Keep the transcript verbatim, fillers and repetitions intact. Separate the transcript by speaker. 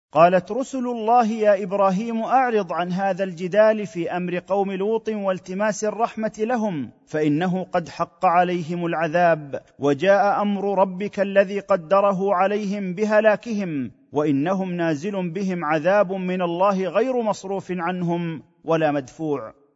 Speaker 1: قالت رسل الله: يا ابراهيم اعرض عن هذا الجدال في امر قوم لوط والتماس الرحمه لهم، فانه قد حق عليهم العذاب، وجاء امر ربك الذي قدره عليهم بهلاكهم، وانهم نازل بهم عذاب من الله غير مصروف عنهم ولا مدفوع.